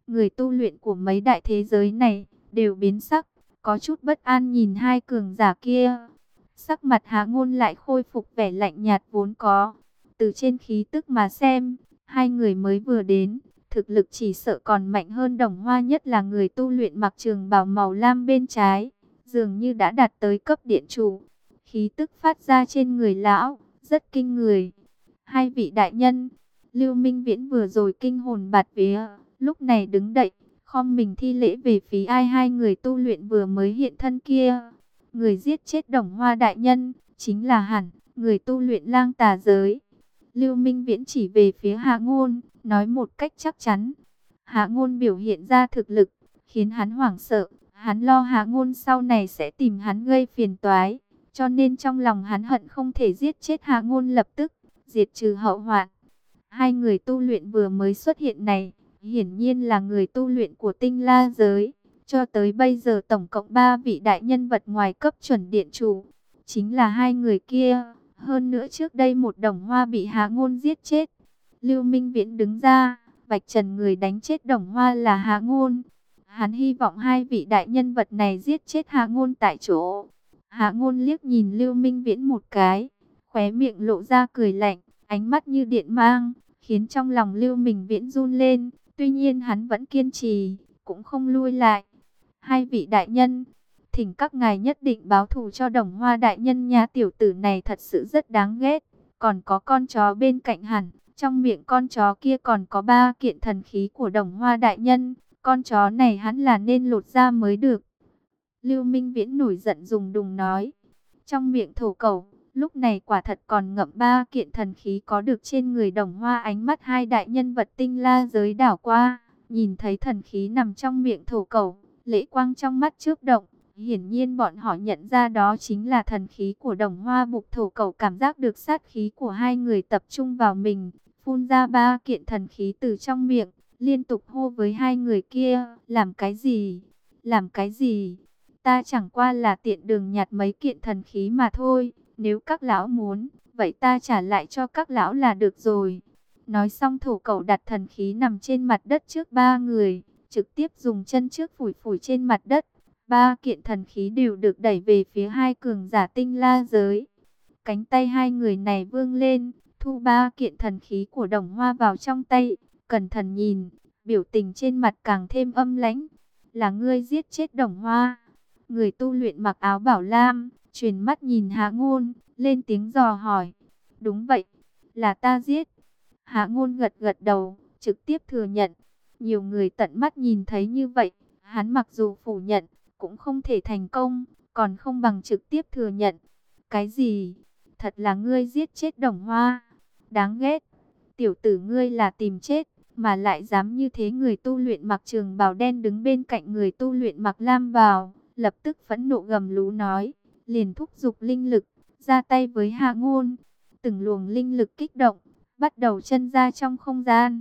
Người tu luyện của mấy đại thế giới này đều biến sắc, có chút bất an nhìn hai cường giả kia. Sắc mặt Hạ Ngôn lại khôi phục vẻ lạnh nhạt vốn có. Từ trên khí tức mà xem, hai người mới vừa đến, thực lực chỉ sợ còn mạnh hơn Đồng Hoa, nhất là người tu luyện mặc trường bào màu lam bên trái, dường như đã đạt tới cấp điện chủ. Khí tức phát ra trên người lão rất kinh người. Hai vị đại nhân, Lưu Minh Viễn vừa rồi kinh hồn bạt vía, lúc này đứng dậy, khom mình thi lễ về phía hai người tu luyện vừa mới hiện thân kia. Người giết chết Đồng Hoa đại nhân chính là hẳn người tu luyện Lang Tà giới. Lưu Minh Viễn chỉ về phía Hạ Ngôn, nói một cách chắc chắn. Hạ Ngôn biểu hiện ra thực lực, khiến hắn hoảng sợ. Hắn lo Hạ Ngôn sau này sẽ tìm hắn gây phiền toái, cho nên trong lòng hắn hận không thể giết chết Hạ Ngôn lập tức, diệt trừ hậu hoạn. Hai người tu luyện vừa mới xuất hiện này, hiển nhiên là người tu luyện của Tinh La giới. Cho tới bây giờ tổng cộng 3 vị đại nhân vật ngoài cấp chuẩn điện chủ, chính là hai người kia. Hơn nữa trước đây một Đồng Hoa bị Hạ Ngôn giết chết. Lưu Minh Viễn đứng ra, vạch trần người đánh chết Đồng Hoa là Hạ Ngôn. Hắn hy vọng hai vị đại nhân vật này giết chết Hạ Ngôn tại chỗ. Hạ Ngôn liếc nhìn Lưu Minh Viễn một cái, khóe miệng lộ ra cười lạnh, ánh mắt như điện mang, khiến trong lòng Lưu Minh Viễn run lên. Tuy nhiên hắn vẫn kiên trì, cũng không lui lại. Hai vị đại nhân, thỉnh các ngài nhất định báo thù cho Đồng Hoa đại nhân nha, tiểu tử này thật sự rất đáng ghét. Còn có con chó bên cạnh hẳn, trong miệng con chó kia còn có 3 kiện thần khí của Đồng Hoa đại nhân. Con chó này hắn là nên lột ra mới được. Lưu Minh Viễn nổi giận dùng đùng nói. Trong miệng thổ cẩu, lúc này quả thật còn ngậm 3 kiện thần khí có được trên người Đồng Hoa. Ánh mắt hai đại nhân vật Tinh La giới đảo qua, nhìn thấy thần khí nằm trong miệng thổ cẩu, lệ quang trong mắt chớp động. Hiển nhiên bọn họ nhận ra đó chính là thần khí của Đồng Hoa. Bục thổ cẩu cảm giác được sát khí của hai người tập trung vào mình, phun ra 3 kiện thần khí từ trong miệng, liên tục hô với hai người kia, làm cái gì? Làm cái gì? Ta chẳng qua là tiện đường nhặt mấy kiện thần khí mà thôi, nếu các lão muốn, vậy ta trả lại cho các lão là được rồi. Nói xong thổ cẩu đặt thần khí nằm trên mặt đất trước 3 người, trực tiếp dùng chân trước phủi phủi trên mặt đất. 3 kiện thần khí đều được đẩy về phía hai cường giả Tinh La giới. Cánh tay hai người này vươn lên, thu 3 kiện thần khí của Đồng Hoa vào trong tay, cẩn thận nhìn, biểu tình trên mặt càng thêm âm lãnh. Là ngươi giết chết Đồng Hoa? Người tu luyện mặc áo bảo lam, chuyển mắt nhìn Hạ Ngôn, lên tiếng dò hỏi. Đúng vậy, là ta giết. Hạ Ngôn gật gật đầu, trực tiếp thừa nhận. Nhiều người tận mắt nhìn thấy như vậy, hắn mặc dù phủ nhận, cũng không thể thành công, còn không bằng trực tiếp thừa nhận. Cái gì? Thật là ngươi giết chết Đồng Hoa? Đáng ghét. Tiểu tử ngươi là tìm chết, mà lại dám như thế. Người tu luyện mặc trường bào đen đứng bên cạnh người tu luyện mặc lam bào, lập tức phẫn nộ gầm rú nói, liền thúc giục linh lực, ra tay với Hạ Ngôn. Từng luồng linh lực kích động, bắt đầu chân ra trong không gian.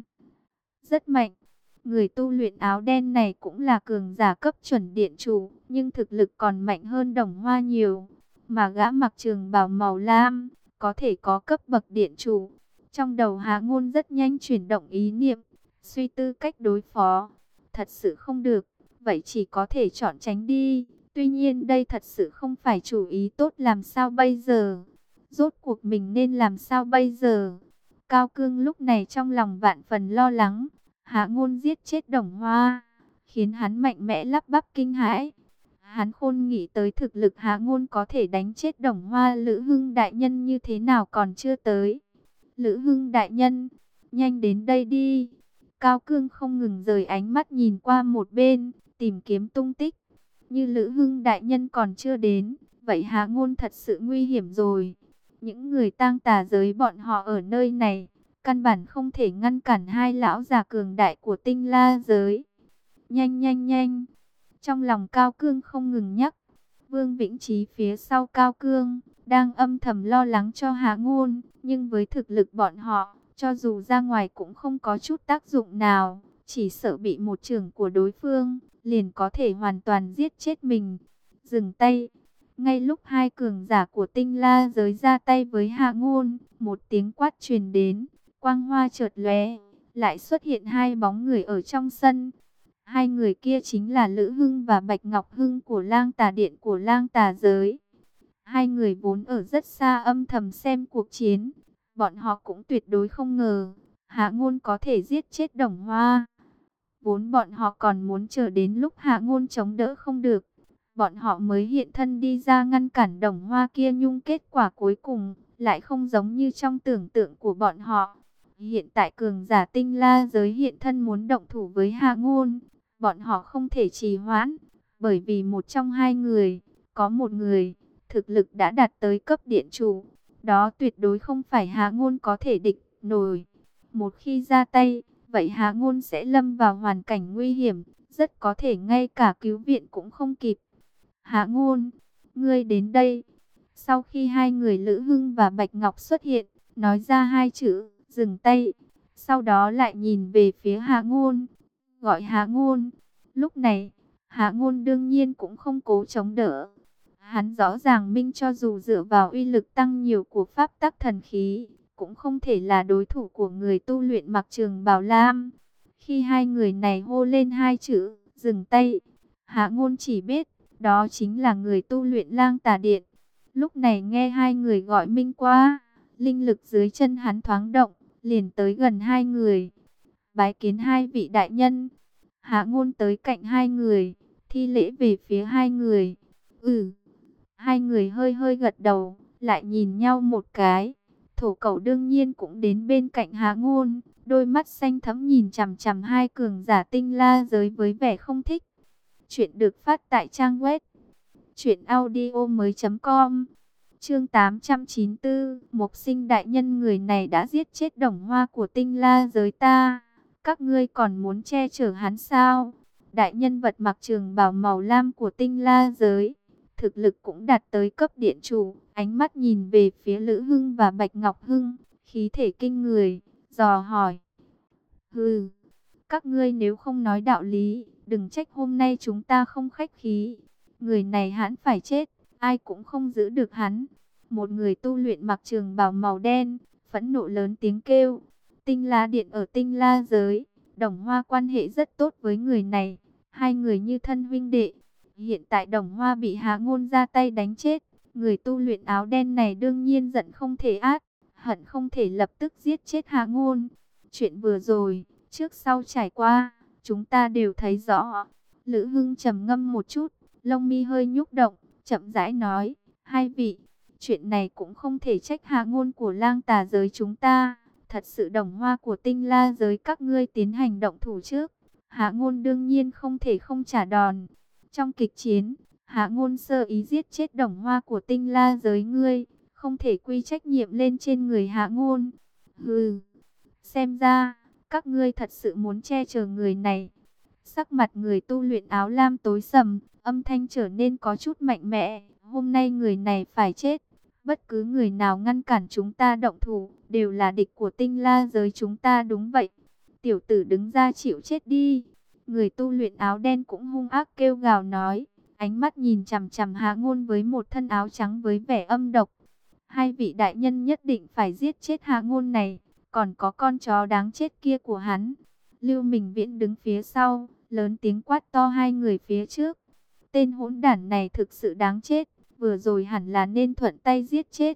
Rất mạnh. Người tu luyện áo đen này cũng là cường giả cấp chuẩn điện chủ, nhưng thực lực còn mạnh hơn Đồng Hoa nhiều. Mà gã mặc trường bào màu lam, có thể có cấp bậc điện chủ. Trong đầu Hạ Ngôn rất nhanh chuyển động ý niệm, suy tư cách đối phó. Thật sự không được, vậy chỉ có thể chọn tránh đi. Tuy nhiên đây thật sự không phải chủ ý tốt, làm sao bây giờ? Rốt cuộc mình nên làm sao bây giờ? Cao Cương lúc này trong lòng vạn phần lo lắng. Hạ Ngôn giết chết Đồng Hoa, khiến hắn mạnh mẽ lắp bắp kinh hãi. Hắn khôn nghĩ tới thực lực Hạ Ngôn có thể đánh chết Đồng Hoa. Lữ Hưng đại nhân như thế nào còn chưa tới? Lữ Hưng đại nhân, nhanh đến đây đi. Cao Cương không ngừng rời ánh mắt nhìn qua một bên, tìm kiếm tung tích. Như Lữ Hưng đại nhân còn chưa đến, vậy Hạ Ngôn thật sự nguy hiểm rồi. Những người tang tà giới bọn họ ở nơi này, căn bản không thể ngăn cản hai lão già cường đại của Tinh La giới. Nhanh nhanh nhanh. Trong lòng Cao Cương không ngừng nhắc. Vương Vĩnh Chí phía sau Cao Cương, đang âm thầm lo lắng cho Hạ Ngôn. Nhưng với thực lực bọn họ, cho dù ra ngoài cũng không có chút tác dụng nào. Chỉ sợ bị một chưởng của đối phương, liền có thể hoàn toàn giết chết mình. Dừng tay. Ngay lúc hai cường giả của Tinh La giới ra tay với Hạ Ngôn, một tiếng quát truyền đến. Quang hoa chợt lóe, lại xuất hiện hai bóng người ở trong sân. Hai người kia chính là Lữ Hưng và Bạch Ngọc Hưng của Lang Tà Điện của Lang Tà Giới. Hai người vốn ở rất xa âm thầm xem cuộc chiến. Bọn họ cũng tuyệt đối không ngờ Hạ Ngôn có thể giết chết Đồng Hoa. Vốn bọn họ còn muốn chờ đến lúc Hạ Ngôn chống đỡ không được, bọn họ mới hiện thân đi ra ngăn cản Đồng Hoa kia, nhưng kết quả cuối cùng lại không giống như trong tưởng tượng của bọn họ. Hiện tại cường giả Tinh La Giới hiện thân muốn động thủ với Hạ Ngôn, bọn họ không thể trì hoãn, bởi vì một trong hai người, có một người thực lực đã đạt tới cấp điện chủ, đó tuyệt đối không phải Hạ Ngôn có thể địch nổi. Một khi ra tay, vậy Hạ Ngôn sẽ lâm vào hoàn cảnh nguy hiểm, rất có thể ngay cả cứu viện cũng không kịp. Hạ Ngôn, ngươi đến đây. Sau khi hai người Lữ Hưng và Bạch Ngọc xuất hiện, nói ra hai chữ, dừng tay. Sau đó lại nhìn về phía Hạ Ngôn, gọi Hạ Ngôn. Lúc này, Hạ Ngôn đương nhiên cũng không cố chống đỡ. Hắn rõ ràng minh cho dù dựa vào uy lực tăng nhiều của pháp tắc thần khí, cũng không thể là đối thủ của người tu luyện mặc trường bào lam. Khi hai người này hô lên hai chữ, dừng tay, Hạ Ngôn chỉ biết, đó chính là người tu luyện Lang Tà Điện. Lúc này nghe hai người gọi minh qua, linh lực dưới chân hắn thoáng động, liền tới gần hai người. Bái kiến hai vị đại nhân. Hạ Ngôn tới cạnh hai người, thi lễ về phía hai người. Hai người hơi hơi gật đầu, lại nhìn nhau một cái. Thổ Cẩu đương nhiên cũng đến bên cạnh Hạ Ngôn, đôi mắt xanh thẫm nhìn chằm chằm hai cường giả Tinh La Giới với vẻ không thích. Chuyện được phát tại trang web truyệnaudiomoi.com. Chương 894, Mộc Sinh đại nhân, người này đã giết chết Đồng Hoa của Tinh La Giới ta, các ngươi còn muốn che chở hắn sao? Đại nhân vật mặc trường bào màu lam của Tinh La Giới, thực lực cũng đạt tới cấp điện chủ, ánh mắt nhìn về phía Lữ Hưng và Bạch Ngọc Hưng, khí thể kinh người, dò hỏi. Hừ, các ngươi nếu không nói đạo lý, đừng trách hôm nay chúng ta không khách khí. Người này hãn phải chết, ai cũng không giữ được hắn. Một người tu luyện mặc trường bào màu đen, phẫn nộ lớn tiếng kêu. Tinh La Điện ở Tinh La Giới, Đồng Hoa quan hệ rất tốt với người này, hai người như thân huynh đệ. Hiện tại Đồng Hoa bị Hạ Ngôn ra tay đánh chết, người tu luyện áo đen này đương nhiên giận không thể át, hận không thể lập tức giết chết Hạ Ngôn. Chuyện vừa rồi, trước sau trải qua, chúng ta đều thấy rõ. Lữ Hưng trầm ngâm một chút, lông mi hơi nhúc động, chậm rãi nói, hai vị, chuyện này cũng không thể trách Hạ Ngôn của Lang Tà Giới chúng ta. Thật sự Đồng Hoa của Tinh La Giới các ngươi tiến hành động thủ trước, Hạ Ngôn đương nhiên không thể không trả đòn. Trong kịch chiến, Hạ Ngôn sơ ý giết chết Đồng Hoa của Tinh La Giới ngươi, không thể quy trách nhiệm lên trên người Hạ Ngôn. Hừ, xem ra các ngươi thật sự muốn che chở người này. Sắc mặt người tu luyện áo lam tối sầm, âm thanh trở nên có chút mạnh mẽ. Hôm nay người này phải chết. Bất cứ người nào ngăn cản chúng ta động thủ, đều là địch của Tinh La Giới chúng ta, đúng vậy. Tiểu tử đứng ra chịu chết đi. Người tu luyện áo đen cũng hung ác kêu gào nói, ánh mắt nhìn chằm chằm Hạ Ngôn với một thân áo trắng với vẻ âm độc. Hai vị đại nhân nhất định phải giết chết Hạ Ngôn này, còn có con chó đáng chết kia của hắn. Lưu Minh Viễn đứng phía sau, lớn tiếng quát to hai người phía trước. Tên hỗn đản này thực sự đáng chết, vừa rồi hẳn là nên thuận tay giết chết.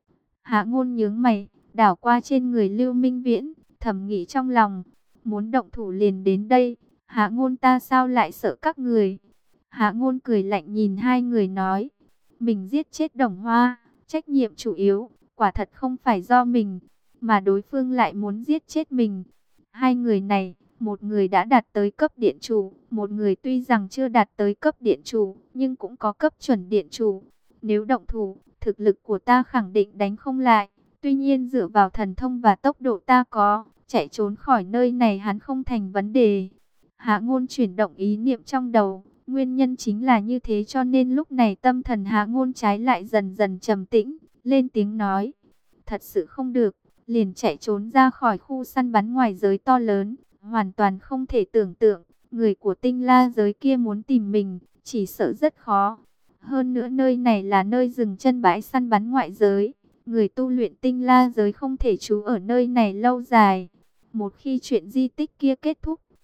Hạ Ngôn nhướng mày, đảo qua trên người Lưu Minh Viễn, thầm nghĩ trong lòng, muốn động thủ liền đến đây. Hạ Ngôn ta sao lại sợ các người? Hạ Ngôn cười lạnh nhìn hai người nói, mình giết chết Đồng Hoa, trách nhiệm chủ yếu, quả thật không phải do mình, mà đối phương lại muốn giết chết mình. Hai người này, một người đã đạt tới cấp điện chủ, một người tuy rằng chưa đạt tới cấp điện chủ, nhưng cũng có cấp chuẩn điện chủ. Nếu động thủ, thực lực của ta khẳng định đánh không lại, tuy nhiên dựa vào thần thông và tốc độ ta có, chạy trốn khỏi nơi này hắn không thành vấn đề. Hạ Ngôn chuyển động ý niệm trong đầu, nguyên nhân chính là như thế cho nên lúc này tâm thần Hạ Ngôn trái lại dần dần trầm tĩnh, lên tiếng nói, thật sự không được, liền chạy trốn ra khỏi khu săn bắn ngoài giới to lớn, hoàn toàn không thể tưởng tượng, người của Tinh La Giới kia muốn tìm mình, chỉ sợ rất khó. Hơn nữa nơi này là nơi dừng chân bãi săn bắn ngoại giới, người tu luyện Tinh La Giới không thể trú ở nơi này lâu dài. Một khi chuyện di tích kia kết thúc,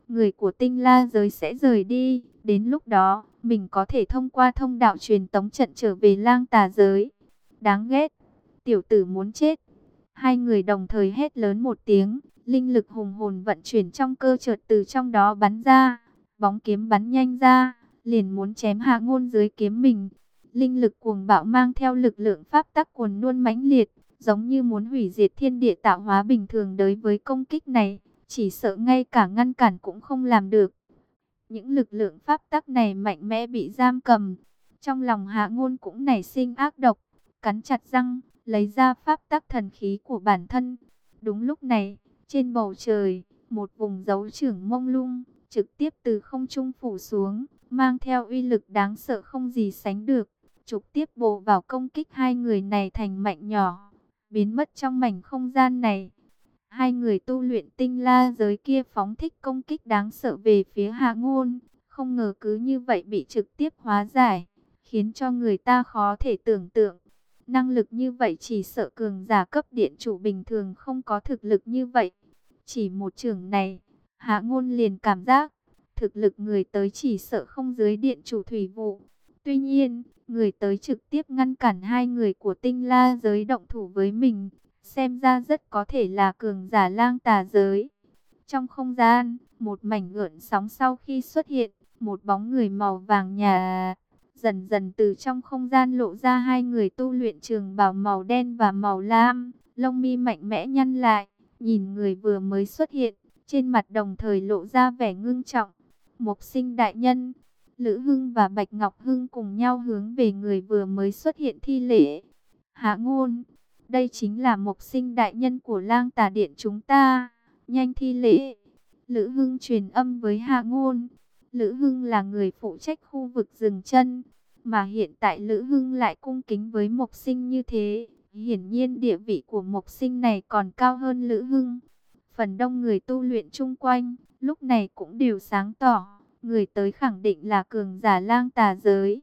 người của tinh la giới sẽ rời đi. Đến lúc đó, mình có thể thông qua thông đạo truyền tống trận trở về lang tà giới. Đáng ghét, tiểu tử muốn chết. Hai người đồng thời hét lớn một tiếng, linh lực hùng hồn vận chuyển trong cơ chợt từ trong đó bắn ra. Bóng kiếm bắn nhanh ra, liền muốn chém Hạ Ngôn dưới kiếm mình. Linh lực cuồng bạo mang theo lực lượng pháp tắc cuồn nuôn mãnh liệt, giống như muốn hủy diệt thiên địa tạo hóa bình thường. Đối với công kích này, chỉ sợ ngay cả ngăn cản cũng không làm được. Những lực lượng pháp tắc này mạnh mẽ bị giam cầm. Trong lòng Hạ Ngôn cũng nảy sinh ác độc, cắn chặt răng, lấy ra pháp tắc thần khí của bản thân. Đúng lúc này, trên bầu trời, một vùng dấu trưởng mông lung, trực tiếp từ không trung phủ xuống, mang theo uy lực đáng sợ không gì sánh được, trực tiếp bổ vào công kích hai người này thành mảnh nhỏ, biến mất trong mảnh không gian này. Hai người tu luyện tinh la giới kia phóng thích công kích đáng sợ về phía Hạ Ngôn, không ngờ cứ như vậy bị trực tiếp hóa giải, khiến cho người ta khó thể tưởng tượng. Năng lực như vậy chỉ sợ cường giả cấp điện chủ bình thường không có thực lực như vậy. Chỉ một chưởng này, Hạ Ngôn liền cảm giác, thực lực người tới chỉ sợ không dưới điện chủ thủy vụ. Tuy nhiên, người tới trực tiếp ngăn cản hai người của tinh la giới động thủ với mình, xem ra rất có thể là cường giả lang tà giới. Trong không gian, một mảnh gợn sóng sau khi xuất hiện, một bóng người màu vàng nhà dần dần từ trong không gian lộ ra. Hai người tu luyện trường bào màu đen và màu lam, lông mi mạnh mẽ nhăn lại, nhìn người vừa mới xuất hiện, trên mặt đồng thời lộ ra vẻ ngưng trọng. Mộc Sinh đại nhân, Lữ Hưng và Bạch Ngọc Hưng cùng nhau hướng về người vừa mới xuất hiện thi lễ. Hạ Ngôn, đây chính là Mộc Sinh đại nhân của Lang Tà Điện chúng ta, nhanh thi lễ. Lữ Hưng truyền âm với Hạ Ngôn. Lữ Hưng là người phụ trách khu vực dừng chân, mà hiện tại Lữ Hưng lại cung kính với Mộc Sinh như thế. Hiển nhiên địa vị của Mộc Sinh này còn cao hơn Lữ Hưng. Phần đông người tu luyện chung quanh, lúc này cũng đều sáng tỏ, người tới khẳng định là cường giả lang tà giới.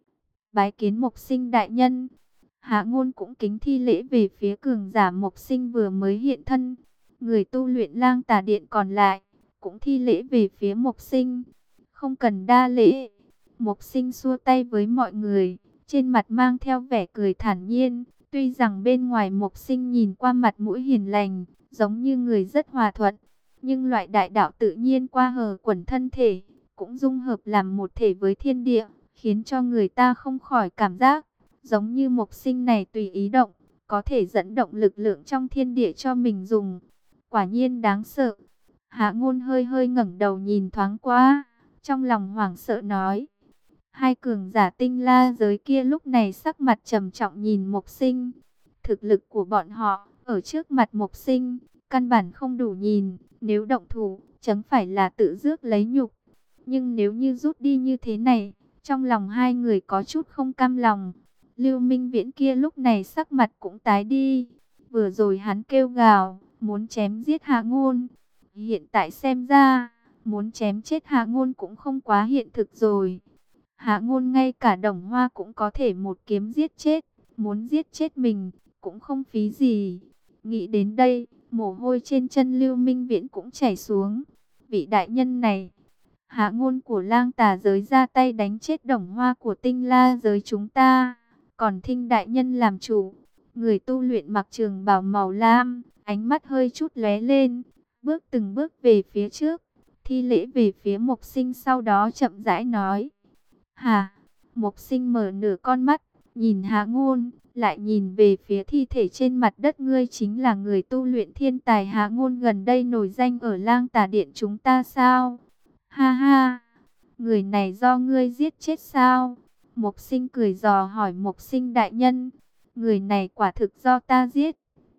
Bái kiến Mộc Sinh đại nhân. Hạ Ngôn cũng kính thi lễ về phía cường giả Mộc Sinh vừa mới hiện thân. Người tu luyện lang tà điện còn lại, cũng thi lễ về phía Mộc Sinh. Không cần đa lễ. Mộc Sinh xua tay với mọi người, trên mặt mang theo vẻ cười thản nhiên. Tuy rằng bên ngoài Mộc Sinh nhìn qua mặt mũi hiền lành, giống như người rất hòa thuận, nhưng loại đại đạo tự nhiên qua hờ quẩn thân thể, cũng dung hợp làm một thể với thiên địa, khiến cho người ta không khỏi cảm giác, giống như Mộc Sinh này tùy ý động, có thể dẫn động lực lượng trong thiên địa cho mình dùng. Quả nhiên đáng sợ. Hạ Ngôn hơi hơi ngẩng đầu nhìn thoáng qua, trong lòng hoảng sợ nói. Hai cường giả tinh la giới kia lúc này sắc mặt trầm trọng nhìn Mộc Sinh. Thực lực của bọn họ, ở trước mặt Mộc Sinh, căn bản không đủ nhìn. Nếu động thủ, chẳng phải là tự rước lấy nhục. Nhưng nếu như rút đi như thế này, trong lòng hai người có chút không cam lòng. Lưu Minh Viễn kia lúc này sắc mặt cũng tái đi. Vừa rồi hắn kêu gào, muốn chém giết Hạ Ngôn. Hiện tại xem ra, muốn chém chết Hạ Ngôn cũng không quá hiện thực rồi. Hạ Ngôn ngay cả Đồng Hoa cũng có thể một kiếm giết chết. Muốn giết chết mình, cũng không phí gì. Nghĩ đến đây, mồ hôi trên chân Lưu Minh Viễn cũng chảy xuống. Vị đại nhân này, Hạ Ngôn của lang tà giới ra tay đánh chết Đồng Hoa của tinh la giới chúng ta. Còn Thinh đại nhân làm chủ. Người tu luyện mặc trường bào màu lam, ánh mắt hơi chút lóe lên, bước từng bước về phía trước, thi lễ về phía Mộc Sinh, sau đó chậm rãi nói. Hà, Mộc Sinh mở nửa con mắt, nhìn Hạ Ngôn, lại nhìn về phía thi thể trên mặt đất. Ngươi chính là người tu luyện thiên tài Hạ Ngôn gần đây nổi danh ở Lang Tà Điện chúng ta sao? Ha ha, người này do ngươi giết chết sao? Mộc Sinh cười dò hỏi. Mộc Sinh đại nhân, người này quả thực do ta giết.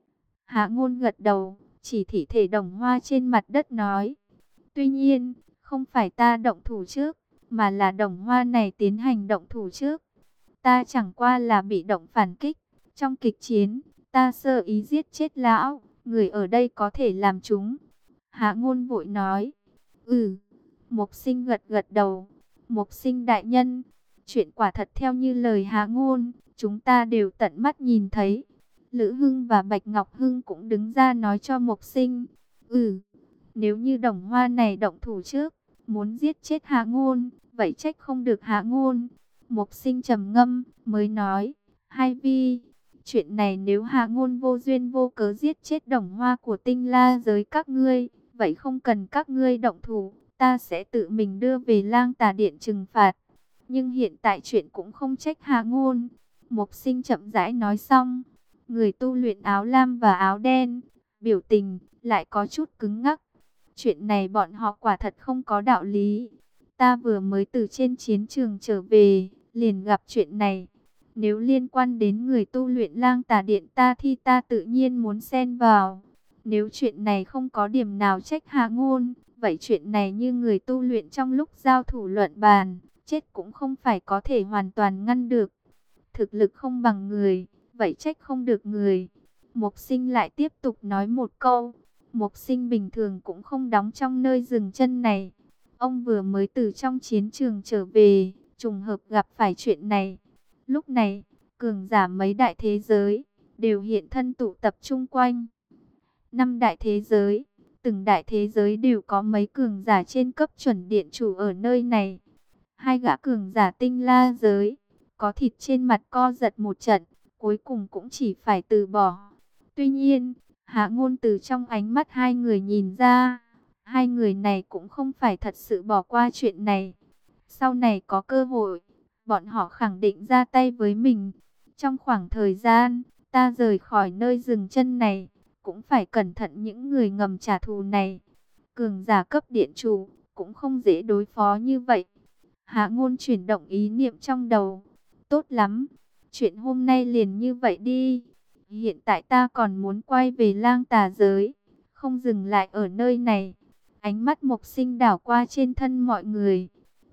Hạ Ngôn gật đầu, chỉ thi thể Đồng Hoa trên mặt đất nói. Tuy nhiên, không phải ta động thủ trước, mà là Đồng Hoa này tiến hành động thủ trước. Ta chẳng qua là bị động phản kích. Trong kịch chiến, ta sơ ý giết chết lão, người ở đây có thể làm chúng. Hạ Ngôn vội nói. Mộc Sinh gật gật đầu. Mộc Sinh đại nhân, chuyện quả thật theo như lời Hạ Ngôn, chúng ta đều tận mắt nhìn thấy. Lữ Hưng và Bạch Ngọc Hưng cũng đứng ra nói cho Mộc Sinh. Nếu như Đồng Hoa này động thủ trước, muốn giết chết Hạ Ngôn, vậy trách không được Hạ Ngôn. Mộc Sinh trầm ngâm, mới nói, Hai Vi, chuyện này nếu Hạ Ngôn vô duyên vô cớ giết chết Đồng Hoa của Tinh La giới các ngươi, vậy không cần các ngươi động thủ, ta sẽ tự mình đưa về Lang Tà Điện trừng phạt. Nhưng hiện tại chuyện cũng không trách Hạ Ngôn. Mộc Sinh chậm rãi nói xong, người tu luyện áo lam và áo đen, biểu tình lại có chút cứng ngắc. Chuyện này bọn họ quả thật không có đạo lý. Ta vừa mới từ trên chiến trường trở về, liền gặp chuyện này. Nếu liên quan đến người tu luyện Lang Tà Điện ta thì ta tự nhiên muốn xen vào. Nếu chuyện này không có điểm nào trách Hạ Ngôn, vậy chuyện này như người tu luyện trong lúc giao thủ luận bàn, chết cũng không phải có thể hoàn toàn ngăn được. Thực lực không bằng người, vậy trách không được người. Mộc Sinh lại tiếp tục nói một câu. Mộc Sinh bình thường cũng không đóng trong nơi dừng chân này. Ông vừa mới từ trong chiến trường trở về, trùng hợp gặp phải chuyện này. Lúc này, cường giả mấy đại thế giới đều hiện thân tụ tập chung quanh. 5 đại thế giới, từng đại thế giới đều có mấy cường giả trên cấp chuẩn điện chủ ở nơi này. Hai gã cường giả Tinh La giới, có thịt trên mặt co giật một trận, cuối cùng cũng chỉ phải từ bỏ. Tuy nhiên, Hạ Ngôn từ trong ánh mắt hai người nhìn ra, hai người này cũng không phải thật sự bỏ qua chuyện này. Sau này có cơ hội, bọn họ khẳng định ra tay với mình. Trong khoảng thời gian, ta rời khỏi nơi dừng chân này, cũng phải cẩn thận những người ngầm trả thù này. Cường giả cấp điện chủ, cũng không dễ đối phó như vậy. Hạ Ngôn chuyển động ý niệm trong đầu. Tốt lắm, chuyện hôm nay liền như vậy đi. Hiện tại ta còn muốn quay về Lang Tà giới, không dừng lại ở nơi này. Ánh mắt Mộc Sinh đảo qua trên thân mọi người.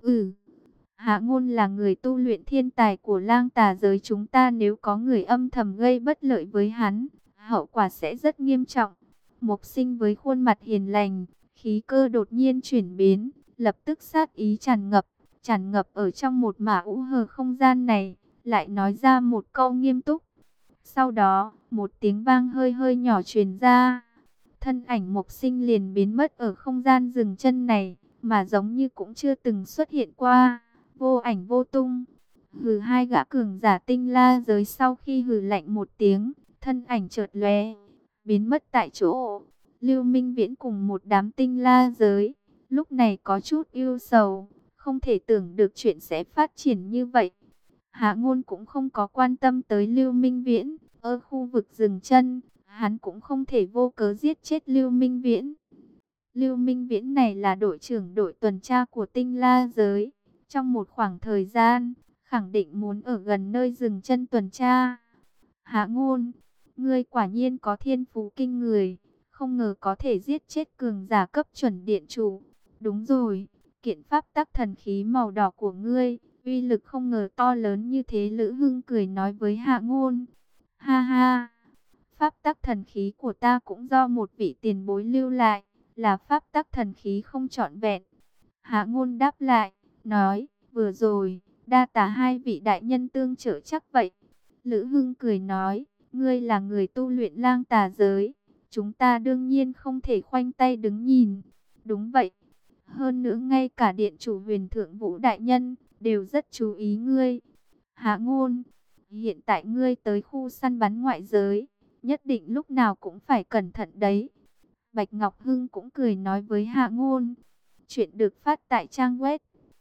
Hạ Ngôn là người tu luyện thiên tài của Lang Tà giới chúng ta, nếu có người âm thầm gây bất lợi với hắn, hậu quả sẽ rất nghiêm trọng. Mộc Sinh với khuôn mặt hiền lành, khí cơ đột nhiên chuyển biến, lập tức sát ý tràn ngập ở trong một mả ú hờ không gian này, lại nói ra một câu nghiêm túc. Sau đó, một tiếng vang hơi hơi nhỏ truyền ra. Thân ảnh Mộc Sinh liền biến mất ở không gian dừng chân này, mà giống như cũng chưa từng xuất hiện qua, vô ảnh vô tung. Hừ, hai gã cường giả Tinh La giới sau khi hừ lạnh một tiếng, thân ảnh chợt lóe, biến mất tại chỗ. Lưu Minh Viễn cùng một đám Tinh La giới, lúc này có chút ưu sầu, không thể tưởng được chuyện sẽ phát triển như vậy. Hạ Ngôn cũng không có quan tâm tới Lưu Minh Viễn, ở khu vực dừng chân, hắn cũng không thể vô cớ giết chết Lưu Minh Viễn. Lưu Minh Viễn này là đội trưởng đội tuần tra của Tinh La giới, trong một khoảng thời gian, khẳng định muốn ở gần nơi dừng chân tuần tra. Hạ Ngôn, ngươi quả nhiên có thiên phú kinh người, không ngờ có thể giết chết cường giả cấp chuẩn điện chủ. Đúng rồi, kiện pháp tắc thần khí màu đỏ của ngươi, uy lực không ngờ to lớn như thế. Lữ Hưng cười nói với Hạ Ngôn. Ha ha, pháp tắc thần khí của ta cũng do một vị tiền bối lưu lại, là pháp tắc thần khí không trọn vẹn. Hạ Ngôn đáp lại, nói, vừa rồi, đa tạ hai vị đại nhân tương trợ chắc vậy. Lữ Hưng cười nói, ngươi là người tu luyện Lang Tà giới, chúng ta đương nhiên không thể khoanh tay đứng nhìn. Đúng vậy, hơn nữa ngay cả điện chủ Huyền Thượng Vũ đại nhân đều rất chú ý ngươi. Hạ Ngôn, hiện tại ngươi tới khu săn bắn ngoại giới, nhất định lúc nào cũng phải cẩn thận đấy. Bạch Ngọc Hưng cũng cười nói với Hạ Ngôn. Chuyện được phát tại trang web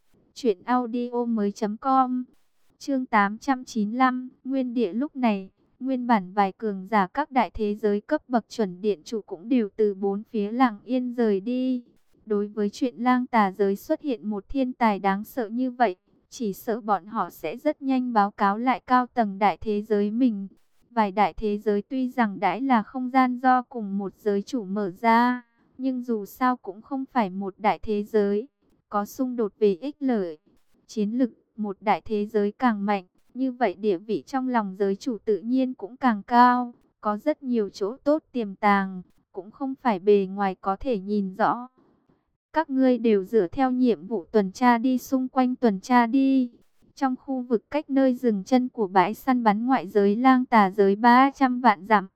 truyệnaudiomoi.com. Chương 895, Nguyên Địa. Lúc này, nguyên bản vài cường giả các đại thế giới cấp bậc chuẩn điện chủ cũng đều từ bốn phía lặng yên rời đi. Đối với chuyện Lang Tà giới xuất hiện một thiên tài đáng sợ như vậy, chỉ sợ bọn họ sẽ rất nhanh báo cáo lại cao tầng đại thế giới mình. Vài đại thế giới tuy rằng đãi là không gian do cùng một giới chủ mở ra, nhưng dù sao cũng không phải một đại thế giới, có xung đột về ích lợi. Chiến lực một đại thế giới càng mạnh, như vậy địa vị trong lòng giới chủ tự nhiên cũng càng cao, có rất nhiều chỗ tốt tiềm tàng, cũng không phải bề ngoài có thể nhìn rõ. Các ngươi đều dựa theo nhiệm vụ tuần tra đi xung quanh tuần tra đi. Trong khu vực cách nơi dừng chân của bãi săn bắn ngoại giới Lang Tà giới 300 vạn dặm,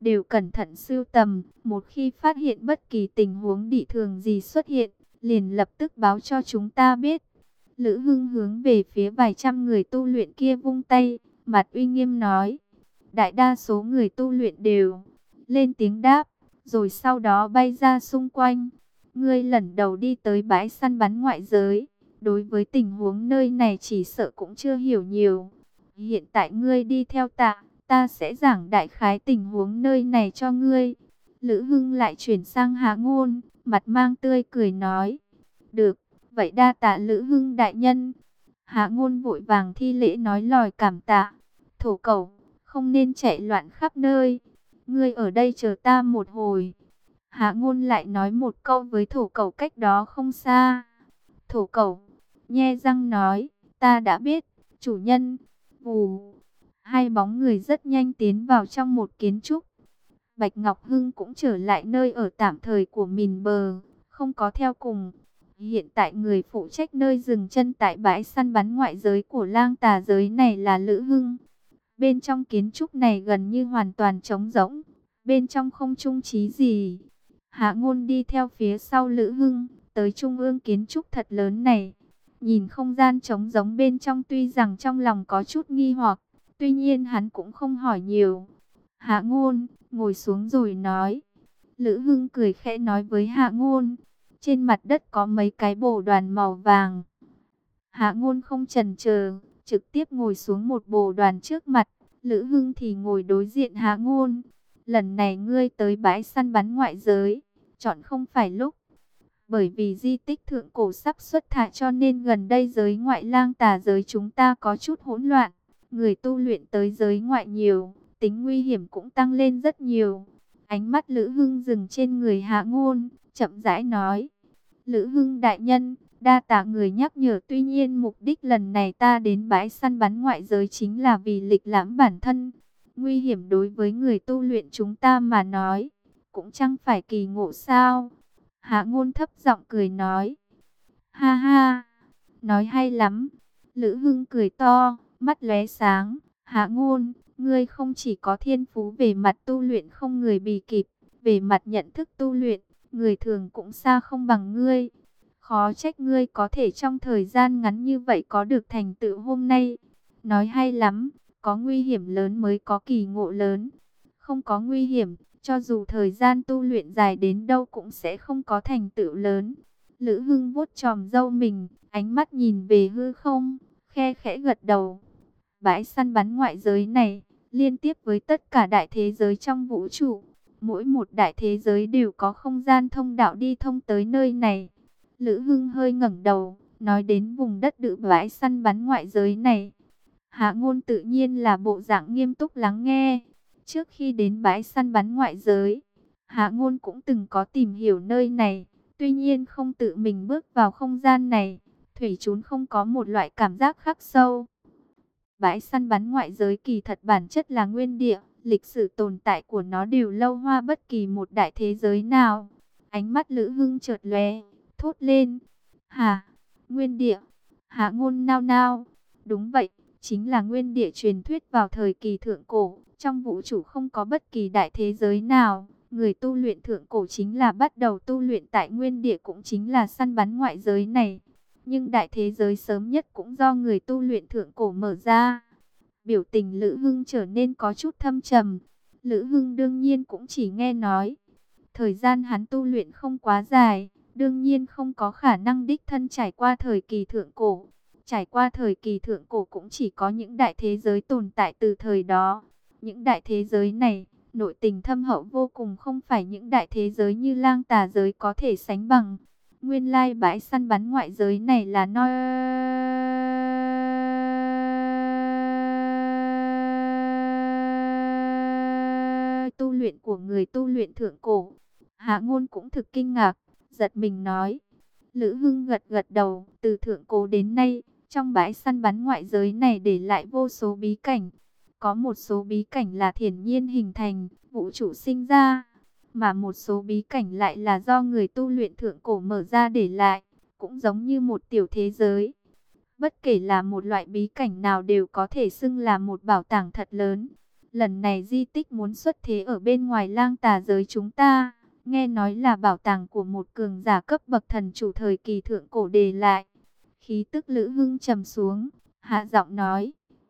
đều cẩn thận sưu tầm, một khi phát hiện bất kỳ tình huống dị thường gì xuất hiện, liền lập tức báo cho chúng ta biết. Lữ Hưng hướng về phía vài trăm người tu luyện kia vung tay, mặt uy nghiêm nói. Đại đa số người tu luyện đều lên tiếng đáp, rồi sau đó bay ra xung quanh. Ngươi lần đầu đi tới bãi săn bắn ngoại giới, đối với tình huống nơi này chỉ sợ cũng chưa hiểu nhiều. Hiện tại ngươi đi theo ta sẽ giảng đại khái tình huống nơi này cho ngươi. Lữ Hưng lại chuyển sang Hạ Ngôn, mặt mang tươi cười nói. Được, vậy đa tạ Lữ Hưng đại nhân. Hạ Ngôn vội vàng thi lễ nói lời cảm tạ. Thổ Cẩu, không nên chạy loạn khắp nơi. Ngươi ở đây chờ ta một hồi. Hạ Ngôn lại nói một câu với Thổ Cẩu cách đó không xa. Thổ Cẩu nhe răng nói, ta đã biết, chủ nhân. Vù, hai bóng người rất nhanh tiến vào trong một kiến trúc. Bạch Ngọc Hưng cũng trở lại nơi ở tạm thời của mình bờ, không có theo cùng. Hiện tại người phụ trách nơi dừng chân tại bãi săn bắn ngoại giới của lang tà giới này là Lữ Hưng. Bên trong kiến trúc này gần như hoàn toàn trống rỗng, bên trong không trung trí gì. Hạ Ngôn đi theo phía sau Lữ Hưng, tới trung ương kiến trúc thật lớn này. Nhìn không gian trống rỗng bên trong, tuy rằng trong lòng có chút nghi hoặc, tuy nhiên hắn cũng không hỏi nhiều. Hạ Ngôn, ngồi xuống rồi nói. Lữ Hưng cười khẽ nói với Hạ Ngôn. Trên mặt đất có mấy cái bồ đoàn màu vàng. Hạ Ngôn không chần chờ, trực tiếp ngồi xuống một bồ đoàn trước mặt. Lữ Hưng thì ngồi đối diện Hạ Ngôn. Lần này ngươi tới bãi săn bắn ngoại giới, chọn không phải lúc. Bởi vì di tích thượng cổ sắp xuất thả cho nên gần đây giới ngoại lang tà giới chúng ta có chút hỗn loạn. Người tu luyện tới giới ngoại nhiều, tính nguy hiểm cũng tăng lên rất nhiều. Ánh mắt Lữ Hưng dừng trên người Hạ Ngôn, chậm rãi nói. Lữ Hưng đại nhân, đa tạ người nhắc nhở, tuy nhiên mục đích lần này ta đến bãi săn bắn ngoại giới chính là vì lịch lãm bản thân. Nguy hiểm đối với người tu luyện chúng ta mà nói, cũng chẳng phải kỳ ngộ sao. Hạ Ngôn thấp giọng cười nói. Ha ha, nói hay lắm. Lữ Hưng cười to, mắt lóe sáng. Hạ Ngôn, ngươi không chỉ có thiên phú về mặt tu luyện không người bì kịp, về mặt nhận thức tu luyện, người thường cũng xa không bằng ngươi. Khó trách ngươi có thể trong thời gian ngắn như vậy có được thành tựu hôm nay. Nói hay lắm, có nguy hiểm lớn mới có kỳ ngộ lớn. Không có nguy hiểm, cho dù thời gian tu luyện dài đến đâu cũng sẽ không có thành tựu lớn. Lữ Hưng vuốt chòm râu mình, ánh mắt nhìn về hư không, khe khẽ gật đầu. Bãi săn bắn ngoại giới này, liên tiếp với tất cả đại thế giới trong vũ trụ. Mỗi một đại thế giới đều có không gian thông đạo đi thông tới nơi này. Lữ Hưng hơi ngẩng đầu, nói đến vùng đất đự bãi săn bắn ngoại giới này. Hạ Ngôn tự nhiên là bộ dạng nghiêm túc lắng nghe. Trước khi đến bãi săn bắn ngoại giới, Hạ Ngôn cũng từng có tìm hiểu nơi này. Tuy nhiên không tự mình bước vào không gian này, thủy chung không có một loại cảm giác khắc sâu. Bãi săn bắn ngoại giới kỳ thật bản chất là nguyên địa, lịch sử tồn tại của nó đều lâu hoa bất kỳ một đại thế giới nào. Ánh mắt Lữ Hưng chợt lóe, thốt lên. Hả? Nguyên địa? Hạ Ngôn nao nao. Đúng vậy, chính là nguyên địa truyền thuyết vào thời kỳ thượng cổ. Trong vũ trụ không có bất kỳ đại thế giới nào. Người tu luyện thượng cổ chính là bắt đầu tu luyện tại nguyên địa, cũng chính là săn bắn ngoại giới này. Nhưng đại thế giới sớm nhất cũng do người tu luyện thượng cổ mở ra. Biểu tình Lữ Hưng trở nên có chút thâm trầm. Lữ Hưng đương nhiên cũng chỉ nghe nói. Thời gian hắn tu luyện không quá dài, đương nhiên không có khả năng đích thân trải qua thời kỳ thượng cổ. Trải qua thời kỳ thượng cổ cũng chỉ có những đại thế giới tồn tại từ thời đó. Những đại thế giới này, nội tình thâm hậu vô cùng, không phải những đại thế giới như lang tà giới có thể sánh bằng. Nguyên lai bãi săn bắn ngoại giới này là nơi tu luyện của người tu luyện thượng cổ. Hạ Ngôn cũng thực kinh ngạc, giật mình nói. Lữ Hưng gật gật đầu, từ thượng cổ đến nay, trong bãi săn bắn ngoại giới này để lại vô số bí cảnh. Có một số bí cảnh là thiền nhiên hình thành, vũ trụ sinh ra, mà một số bí cảnh lại là do người tu luyện thượng cổ mở ra để lại, cũng giống như một tiểu thế giới. Bất kể là một loại bí cảnh nào đều có thể xưng là một bảo tàng thật lớn. lần này di tích muốn xuất thế ở bên ngoài lang tà giới chúng ta. Nghe nói là bảo tàng của một cường giả cấp bậc thần chủ thời kỳ thượng cổ để lại. Khí tức Lữ Hưng trầm xuống, hạ giọng nói.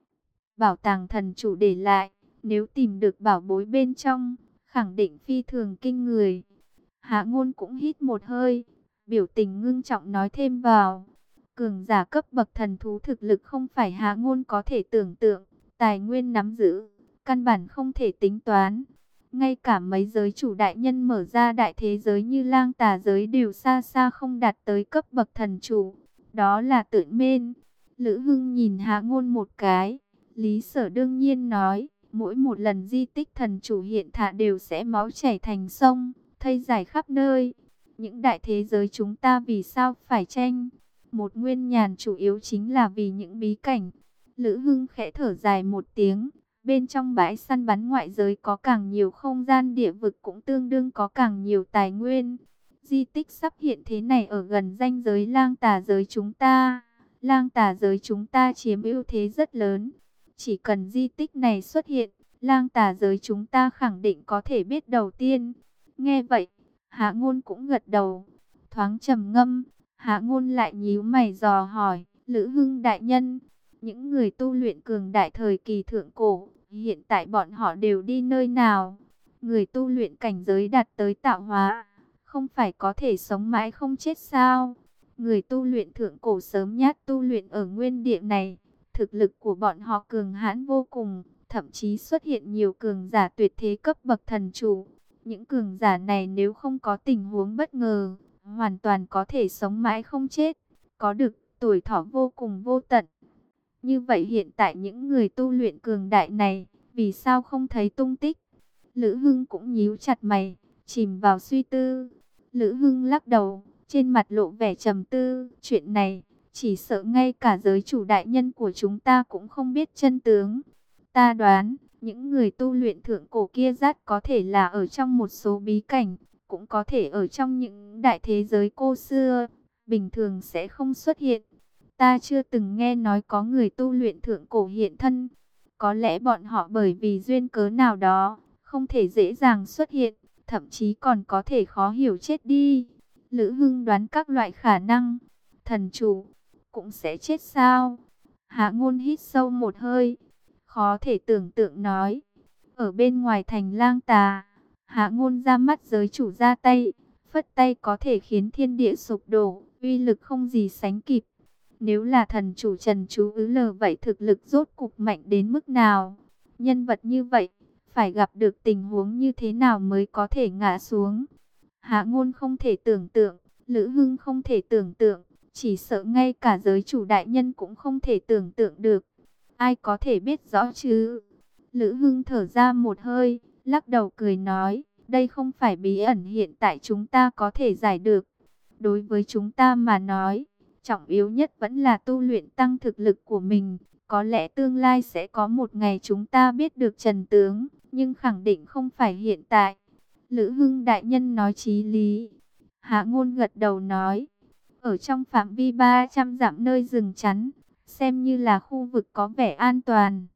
Bảo tàng thần chủ để lại, nếu tìm được bảo bối bên trong, khẳng định phi thường kinh người. Hạ Ngôn cũng hít một hơi, biểu tình ngưng trọng nói thêm vào. Cường giả cấp bậc thần thú thực lực không phải Hạ Ngôn có thể tưởng tượng, tài nguyên nắm giữ, căn bản không thể tính toán. Ngay cả mấy giới chủ đại nhân mở ra đại thế giới như lang tà giới đều xa xa không đạt tới cấp bậc thần chủ. Đó là tự mên. Lữ Hưng nhìn Hạ Ngôn một cái. Lý Sở đương nhiên nói, mỗi một lần di tích thần chủ hiện thạ đều sẽ máu chảy thành sông, thây giải khắp nơi. Những đại thế giới chúng ta vì sao phải tranh? Một nguyên nhân chủ yếu chính là vì những bí cảnh. Lữ Hưng khẽ thở dài một tiếng. Bên trong bãi săn bắn ngoại giới có càng nhiều không gian địa vực cũng tương đương có càng nhiều tài nguyên. Di tích sắp hiện thế này ở gần ranh giới lang tà giới chúng ta. Lang tà giới chúng ta chiếm ưu thế rất lớn. Chỉ cần di tích này xuất hiện, lang tà giới chúng ta khẳng định có thể biết đầu tiên. Nghe vậy, Hạ Ngôn cũng gật đầu. Thoáng trầm ngâm, Hạ Ngôn lại nhíu mày dò hỏi, Lữ Hưng đại nhân, những người tu luyện cường đại thời kỳ thượng cổ, hiện tại bọn họ đều đi nơi nào? Người tu luyện cảnh giới đạt tới tạo hóa, không phải có thể sống mãi không chết sao? Người tu luyện thượng cổ sớm nhát tu luyện ở nguyên địa này, thực lực của bọn họ cường hãn vô cùng, thậm chí xuất hiện nhiều cường giả tuyệt thế cấp bậc thần chủ. Những cường giả này nếu không có tình huống bất ngờ, hoàn toàn có thể sống mãi không chết, có được tuổi thọ vô cùng vô tận. Như vậy hiện tại những người tu luyện cường đại này, vì sao không thấy tung tích? Lữ Hưng cũng nhíu chặt mày, chìm vào suy tư. Lữ Hưng lắc đầu, trên mặt lộ vẻ trầm tư. Chuyện này, chỉ sợ ngay cả giới chủ đại nhân của chúng ta cũng không biết chân tướng. Ta đoán, những người tu luyện thượng cổ kia rất có thể là ở trong một số bí cảnh, cũng có thể ở trong những đại thế giới cổ xưa, bình thường sẽ không xuất hiện. Ta chưa từng nghe nói có người tu luyện thượng cổ hiện thân. Có lẽ bọn họ bởi vì duyên cớ nào đó, không thể dễ dàng xuất hiện, thậm chí còn có thể khó hiểu chết đi. Lữ Hưng đoán các loại khả năng. Thần chủ cũng sẽ chết sao? Hạ Ngôn hít sâu một hơi, khó thể tưởng tượng nói. Ở bên ngoài thành lang tà, Hạ Ngôn ra mắt giới chủ ra tay, phất tay có thể khiến thiên địa sụp đổ, uy lực không gì sánh kịp. Nếu là thần chủ Trần Chú Ứ Lờ vậy thực lực rốt cục mạnh đến mức nào? Nhân vật như vậy, phải gặp được tình huống như thế nào mới có thể ngã xuống? Hạ Ngôn không thể tưởng tượng, Lữ Hưng không thể tưởng tượng, chỉ sợ ngay cả giới chủ đại nhân cũng không thể tưởng tượng được. Ai có thể biết rõ chứ? Lữ Hưng thở ra một hơi, lắc đầu cười nói, đây không phải bí ẩn hiện tại chúng ta có thể giải được. Đối với chúng ta mà nói, trọng yếu nhất vẫn là tu luyện tăng thực lực của mình. Có lẽ tương lai sẽ có một ngày chúng ta biết được trần tướng, nhưng khẳng định không phải hiện tại. Lữ Hưng đại nhân nói chí lý. Hạ Ngôn gật đầu nói, ở trong phạm vi 300 dặm nơi rừng chắn, xem như là khu vực có vẻ an toàn.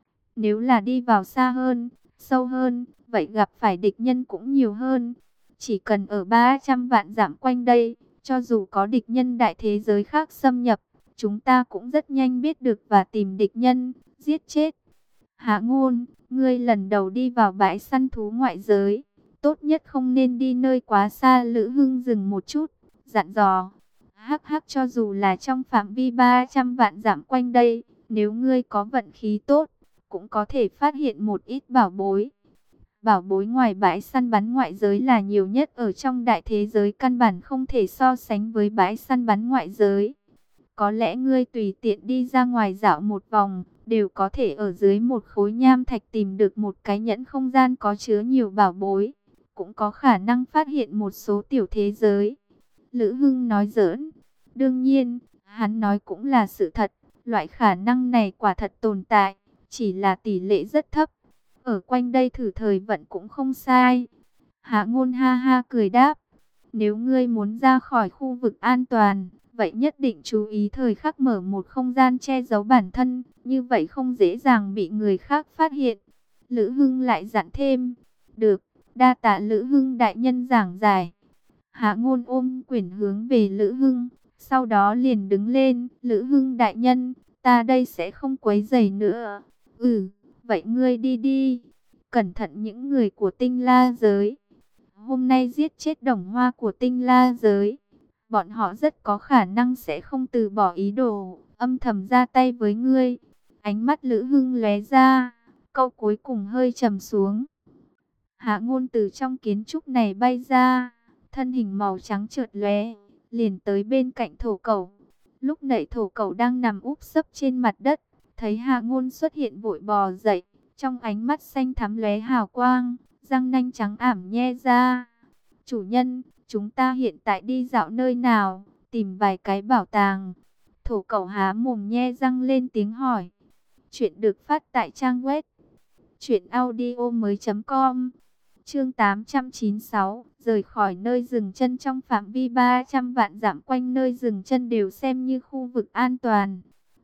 Nếu là đi vào xa hơn, sâu hơn, vậy gặp phải địch nhân cũng nhiều hơn. Chỉ cần ở 300 vạn dặm quanh đây, cho dù có địch nhân đại thế giới khác xâm nhập, chúng ta cũng rất nhanh biết được và tìm địch nhân, giết chết. Hạ Ngôn, ngươi lần đầu đi vào bãi săn thú ngoại giới, tốt nhất không nên đi nơi quá xa. Lữ Hưng dừng một chút, dặn dò. Hắc hắc, cho dù là trong phạm vi 300 vạn dặm quanh đây, nếu ngươi có vận khí tốt, cũng có thể phát hiện một ít bảo bối. Bảo bối ngoài bãi săn bắn ngoại giới là nhiều nhất ở trong đại thế giới, căn bản không thể so sánh với bãi săn bắn ngoại giới. Có lẽ ngươi tùy tiện đi ra ngoài dạo một vòng, đều có thể ở dưới một khối nham thạch tìm được một cái nhẫn không gian có chứa nhiều bảo bối. Cũng có khả năng phát hiện một số tiểu thế giới. Lữ Hưng nói giỡn. Đương nhiên, hắn nói cũng là sự thật. Loại khả năng này quả thật tồn tại, chỉ là tỷ lệ rất thấp. Ở quanh đây thử thời vận cũng không sai. Hạ Ngôn ha ha cười đáp. Nếu ngươi muốn ra khỏi khu vực an toàn, vậy nhất định chú ý thời khắc mở một không gian che giấu bản thân, như vậy không dễ dàng bị người khác phát hiện. Lữ Hưng lại dặn thêm. Được, đa tạ Lữ Hưng đại nhân giảng giải. Hạ Ngôn ôm quyển hướng về Lữ Hưng, sau đó liền đứng lên. Lữ Hưng đại nhân, ta đây sẽ không quấy rầy nữa. Vậy ngươi đi đi. Cẩn thận những người của Tinh La giới. Hôm nay giết chết Đồng Hoa của Tinh La giới. Bọn họ rất có khả năng sẽ không từ bỏ ý đồ, âm thầm ra tay với ngươi. Ánh mắt Lữ Hưng lóe ra, câu cuối cùng hơi trầm xuống. Hạ Ngôn từ trong kiến trúc này bay ra, thân hình màu trắng chợt lóe, liền tới bên cạnh Thổ Cẩu. Lúc nãy Thổ Cẩu đang nằm úp sấp trên mặt đất, thấy Hạ Ngôn xuất hiện vội bò dậy, trong ánh mắt xanh thắm lóe hào quang, răng nanh trắng ảm nhe ra. Chủ nhân, chúng ta hiện tại đi dạo nơi nào, tìm vài cái bảo tàng. Thổ Cẩu há mồm nhe răng lên tiếng hỏi. Chuyện được phát tại trang web truyệnaudiomoi.com. Chương 896, rời khỏi nơi dừng chân. Trong phạm vi 300 vạn dặm quanh nơi dừng chân đều xem như khu vực an toàn.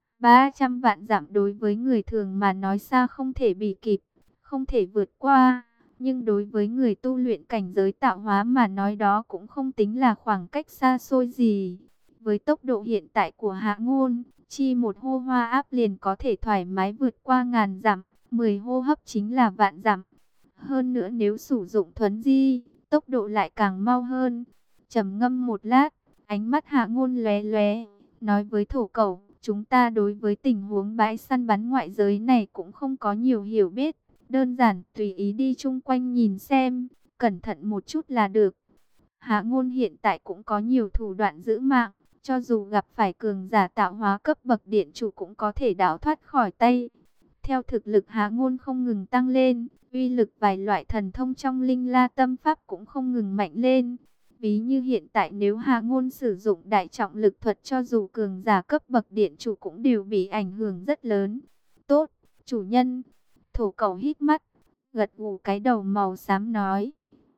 300 vạn dặm đối với người thường mà nói xa không thể bì kịp, không thể vượt qua. Nhưng đối với người tu luyện cảnh giới tạo hóa mà nói đó cũng không tính là khoảng cách xa xôi gì. Với tốc độ hiện tại của Hạ Ngôn, chi một hô hoa áp liền có thể thoải mái vượt qua ngàn dặm, 10 hô hấp chính là vạn dặm. Hơn nữa nếu sử dụng thuấn di, tốc độ lại càng mau hơn. Trầm ngâm một lát, ánh mắt Hạ Ngôn lóe lóe, nói với Thổ Cẩu, chúng ta đối với tình huống bãi săn bắn ngoại giới này cũng không có nhiều hiểu biết. Đơn giản tùy ý đi chung quanh nhìn xem, cẩn thận một chút là được. Hạ Ngôn hiện tại cũng có nhiều thủ đoạn giữ mạng, cho dù gặp phải cường giả tạo hóa cấp bậc điện chủ cũng có thể đào thoát khỏi tay. Theo thực lực Hạ Ngôn không ngừng tăng lên, uy lực vài loại thần thông trong Linh La Tâm Pháp cũng không ngừng mạnh lên. Ví như hiện tại nếu Hạ Ngôn sử dụng đại trọng lực thuật, cho dù cường giả cấp bậc điện chủ cũng đều bị ảnh hưởng rất lớn. Tốt, chủ nhân. Thổ Cẩu hít mắt, gật gù cái đầu màu xám nói.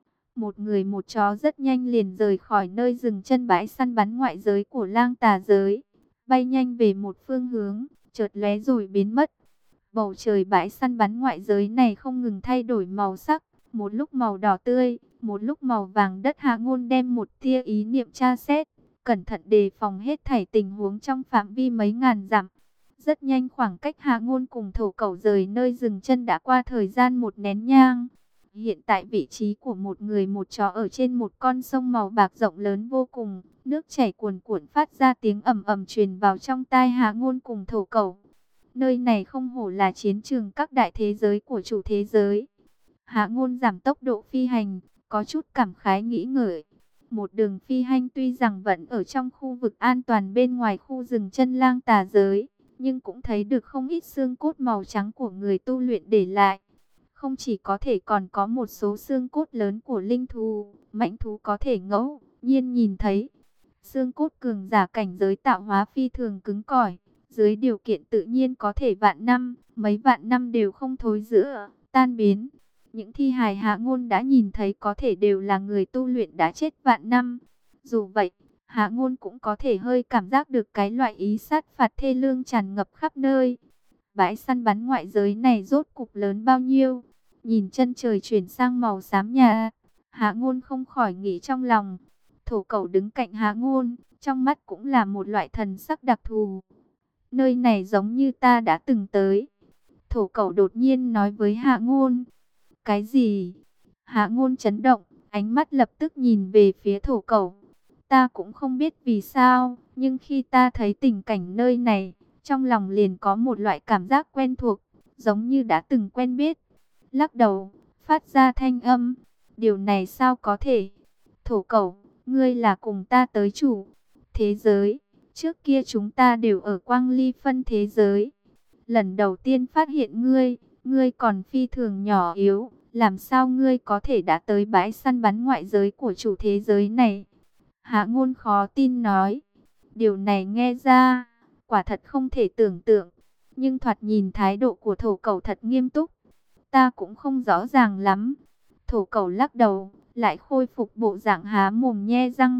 Một người một chó rất nhanh liền rời khỏi nơi dừng chân bãi săn bắn ngoại giới của Lang Tà giới, bay nhanh về một phương hướng, chợt lóe rồi biến mất. Bầu trời bãi săn bắn ngoại giới này không ngừng thay đổi màu sắc, một lúc màu đỏ tươi, một lúc màu vàng đất. Hạ Ngôn đem một tia ý niệm tra xét, cẩn thận đề phòng hết thảy tình huống trong phạm vi mấy ngàn dặm. Rất nhanh khoảng cách Hạ Ngôn cùng Thổ Cẩu rời nơi dừng chân đã qua thời gian một nén nhang. Hiện tại vị trí của một người một chó ở trên một con sông màu bạc rộng lớn vô cùng, nước chảy cuồn cuộn phát ra tiếng ầm ầm truyền vào trong tai Hạ Ngôn cùng Thổ Cẩu. Nơi này không hổ là chiến trường các đại thế giới của chủ thế giới. Hạ Ngôn giảm tốc độ phi hành, có chút cảm khái nghĩ ngợi. Một đường phi hành tuy rằng vẫn ở trong khu vực an toàn bên ngoài khu rừng chân Lang Tà giới, nhưng cũng thấy được không ít xương cốt màu trắng của người tu luyện để lại. Không chỉ có thể còn có một số xương cốt lớn của linh thú, mãnh thú có thể ngẫu nhiên nhìn thấy. Xương cốt cường giả cảnh giới tạo hóa phi thường cứng cỏi, dưới điều kiện tự nhiên có thể vạn năm, mấy vạn năm đều không thối rữa, tan biến. Những thi hài Hạ Ngôn đã nhìn thấy có thể đều là người tu luyện đã chết vạn năm. Dù vậy, Hạ Ngôn cũng có thể hơi cảm giác được cái loại ý sát phạt thê lương tràn ngập khắp nơi. Bãi săn bắn ngoại giới này rốt cục lớn bao nhiêu? Nhìn chân trời chuyển sang màu xám nhà, Hạ Ngôn không khỏi nghĩ trong lòng. Thổ Cẩu đứng cạnh Hạ Ngôn, trong mắt cũng là một loại thần sắc đặc thù. Nơi này giống như ta đã từng tới. Thổ Cẩu đột nhiên nói với Hạ Ngôn. Cái gì? Hạ Ngôn chấn động, ánh mắt lập tức nhìn về phía Thổ Cẩu. Ta cũng không biết vì sao, nhưng khi ta thấy tình cảnh nơi này, trong lòng liền có một loại cảm giác quen thuộc, giống như đã từng quen biết. Lắc đầu, phát ra thanh âm. Điều này sao có thể? Thổ Cẩu, ngươi là cùng ta tới chủ thế giới. Trước kia chúng ta đều ở Quang Ly phân thế giới. Lần đầu tiên phát hiện ngươi, ngươi còn phi thường nhỏ yếu. Làm sao ngươi có thể đã tới bãi săn bắn ngoại giới của chủ thế giới này? Hạ Ngôn khó tin nói. Điều này nghe ra, quả thật không thể tưởng tượng. Nhưng thoạt nhìn thái độ của Thổ Cẩu thật nghiêm túc. Ta cũng không rõ ràng lắm. Thổ Cẩu lắc đầu, lại khôi phục bộ dạng há mồm nhe răng.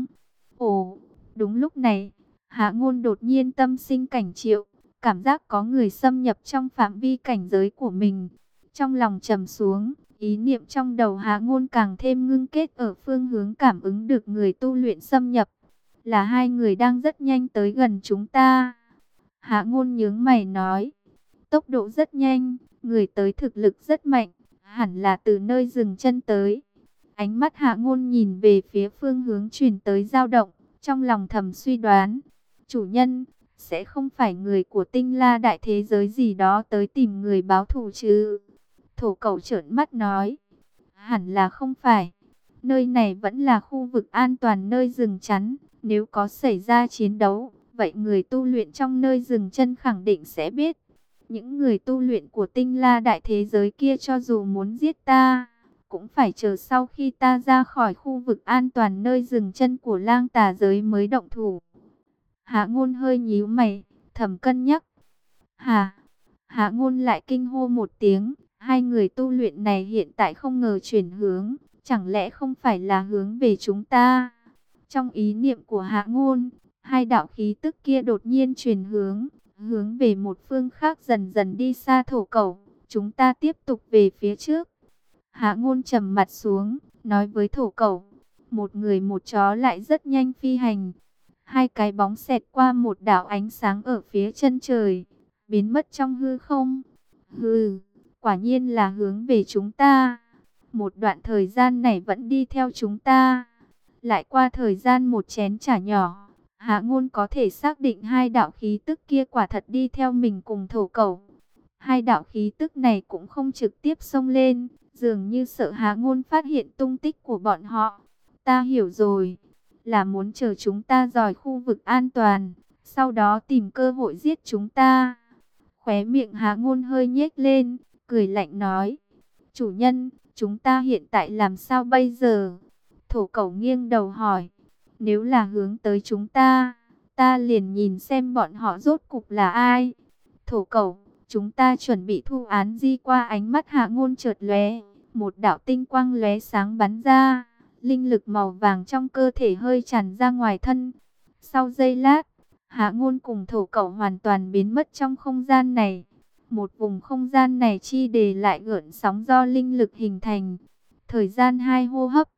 Ồ, đúng lúc này, Hạ Ngôn đột nhiên tâm sinh cảnh triệu, cảm giác có người xâm nhập trong phạm vi cảnh giới của mình. Trong lòng trầm xuống, ý niệm trong đầu Hạ Ngôn càng thêm ngưng kết ở phương hướng cảm ứng được người tu luyện xâm nhập. Là hai người đang rất nhanh tới gần chúng ta. Hạ Ngôn nhướng mày nói, tốc độ rất nhanh, người tới thực lực rất mạnh, hẳn là từ nơi dừng chân tới. Ánh mắt Hạ Ngôn nhìn về phía phương hướng truyền tới dao động, trong lòng thầm suy đoán, chủ nhân, sẽ không phải người của Tinh La đại thế giới gì đó tới tìm người báo thù chứ? Thổ Cẩu trợn mắt nói, hẳn là không phải. Nơi này vẫn là khu vực an toàn nơi rừng chắn, nếu có xảy ra chiến đấu, vậy người tu luyện trong nơi rừng chân khẳng định sẽ biết. Những người tu luyện của Tinh La đại thế giới kia cho dù muốn giết ta, cũng phải chờ sau khi ta ra khỏi khu vực an toàn nơi dừng chân của Lang Tà giới mới động thủ. Hạ Ngôn hơi nhíu mày, thầm cân nhắc. Hạ Ngôn lại kinh hô một tiếng, hai người tu luyện này hiện tại không ngờ chuyển hướng, chẳng lẽ không phải là hướng về chúng ta? Trong ý niệm của Hạ Ngôn, hai đạo khí tức kia đột nhiên chuyển hướng, hướng về một phương khác dần dần đi xa. Thổ Cẩu, chúng ta tiếp tục về phía trước. Hạ Ngôn trầm mặt xuống, nói với Thổ Cẩu, một người một chó lại rất nhanh phi hành. Hai cái bóng xẹt qua một đạo ánh sáng ở phía chân trời, biến mất trong hư không. Hừ, quả nhiên là hướng về chúng ta. Một đoạn thời gian này vẫn đi theo chúng ta. Lại qua thời gian một chén trà nhỏ, Hạ Ngôn có thể xác định hai đạo khí tức kia quả thật đi theo mình cùng Thổ Cẩu. Hai đạo khí tức này cũng không trực tiếp xông lên, dường như sợ Hạ Ngôn phát hiện tung tích của bọn họ. Ta hiểu rồi, là muốn chờ chúng ta rời khu vực an toàn, sau đó tìm cơ hội giết chúng ta. Khóe miệng Hạ Ngôn hơi nhếch lên, cười lạnh nói, chủ nhân, chúng ta hiện tại làm sao bây giờ? Thổ Cẩu nghiêng đầu hỏi, nếu là hướng tới chúng ta, ta liền nhìn xem bọn họ rốt cục là ai. Thổ Cẩu, chúng ta chuẩn bị thu án di qua. Ánh mắt Hạ Ngôn chợt lóe, một đạo tinh quang lóe sáng bắn ra, linh lực màu vàng trong cơ thể hơi tràn ra ngoài thân. Sau giây lát, Hạ Ngôn cùng Thổ Cẩu hoàn toàn biến mất trong không gian này. Một vùng không gian này chi để lại gợn sóng do linh lực hình thành. Thời gian 2 hô hấp.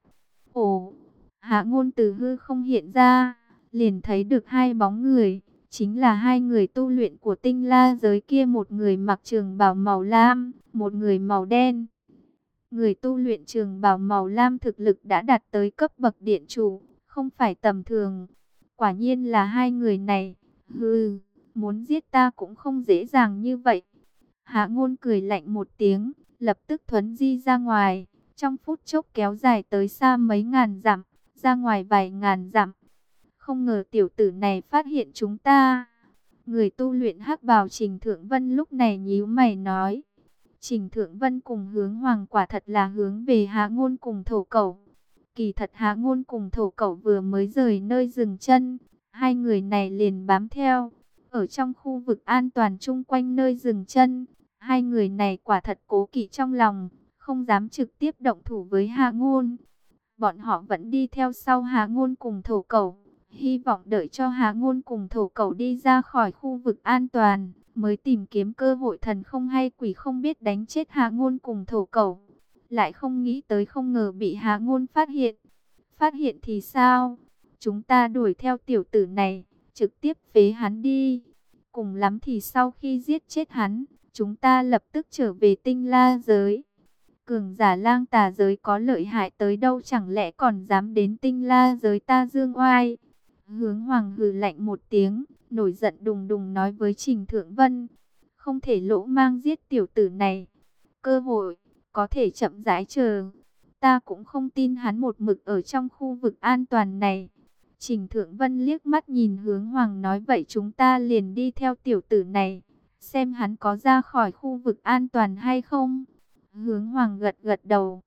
Ồ, Hạ Ngôn từ hư không hiện ra, liền thấy được hai bóng người, chính là hai người tu luyện của Tinh La giới kia, một người mặc trường bào màu lam, một người màu đen. Người tu luyện trường bào màu lam thực lực đã đạt tới cấp bậc điện chủ, không phải tầm thường. Quả nhiên là hai người này. Hừ, muốn giết ta cũng không dễ dàng như vậy. Hạ Ngôn cười lạnh một tiếng, lập tức thuấn di ra ngoài, trong phút chốc kéo dài tới xa mấy ngàn dặm, ra ngoài vài ngàn dặm. Không ngờ tiểu tử này phát hiện chúng ta. Người tu luyện hắc bào Trình Thượng Vân lúc này nhíu mày nói. Trình Thượng Vân cùng Hướng Hoàng quả thật là hướng về Hạ Ngôn cùng Thổ Cẩu. Kỳ thật Hạ Ngôn cùng Thổ Cẩu vừa mới rời nơi dừng chân, hai người này liền bám theo. Ở trong khu vực an toàn chung quanh nơi dừng chân, hai người này quả thật cố kỵ trong lòng, không dám trực tiếp động thủ với Hạ Ngôn. Bọn họ vẫn đi theo sau Hạ Ngôn cùng Thổ Cẩu, hy vọng đợi cho Hạ Ngôn cùng Thổ Cẩu đi ra khỏi khu vực an toàn, mới tìm kiếm cơ hội thần không hay quỷ không biết đánh chết Hạ Ngôn cùng Thổ Cẩu. Lại không nghĩ tới không ngờ bị Hạ Ngôn phát hiện. Phát hiện thì sao? Chúng ta đuổi theo tiểu tử này, trực tiếp phế hắn đi. Cùng lắm thì sau khi giết chết hắn, chúng ta lập tức trở về Tinh La giới. Cường giả Lang Tà giới có lợi hại tới đâu, chẳng lẽ còn dám đến Tinh La giới ta dương oai? Hướng Hoàng hừ lạnh một tiếng, nổi giận đùng đùng nói với Trình Thượng Vân, không thể lỗ mang giết tiểu tử này. Cơ hội, có thể chậm rãi chờ. Ta cũng không tin hắn một mực ở trong khu vực an toàn này. Trình Thượng Vân liếc mắt nhìn Hướng Hoàng nói, vậy chúng ta liền đi theo tiểu tử này, xem hắn có ra khỏi khu vực an toàn hay không. Hướng Hoàng gật gật đầu.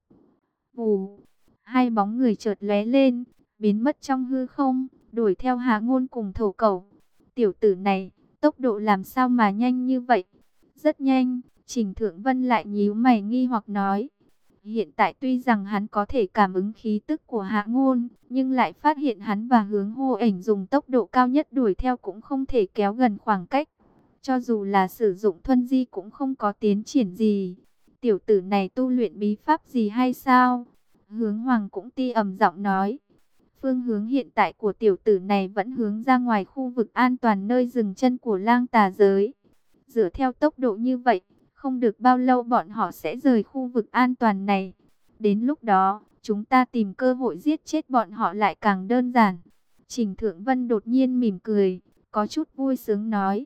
Vù, hai bóng người chợt lóe lên, biến mất trong hư không, đuổi theo Hạ Ngôn cùng Thổ Cẩu. Tiểu tử này, tốc độ làm sao mà nhanh như vậy? Rất nhanh. Trình Thượng Vân lại nhíu mày nghi hoặc nói. Hiện tại tuy rằng hắn có thể cảm ứng khí tức của Hạ Ngôn, nhưng lại phát hiện hắn và Hướng Hô Ảnh dùng tốc độ cao nhất đuổi theo cũng không thể kéo gần khoảng cách. Cho dù là sử dụng thuần di cũng không có tiến triển gì. tiểu tử này tu luyện bí pháp gì hay sao? Hướng Hoàng cũng ti ầm giọng nói. Phương hướng hiện tại của tiểu tử này vẫn hướng ra ngoài khu vực an toàn nơi dừng chân của lang tà giới. Dựa theo tốc độ như vậy, không được bao lâu bọn họ sẽ rời khu vực an toàn này. Đến lúc đó, chúng ta tìm cơ hội giết chết bọn họ lại càng đơn giản. Trình Thượng Vân đột nhiên mỉm cười, có chút vui sướng nói.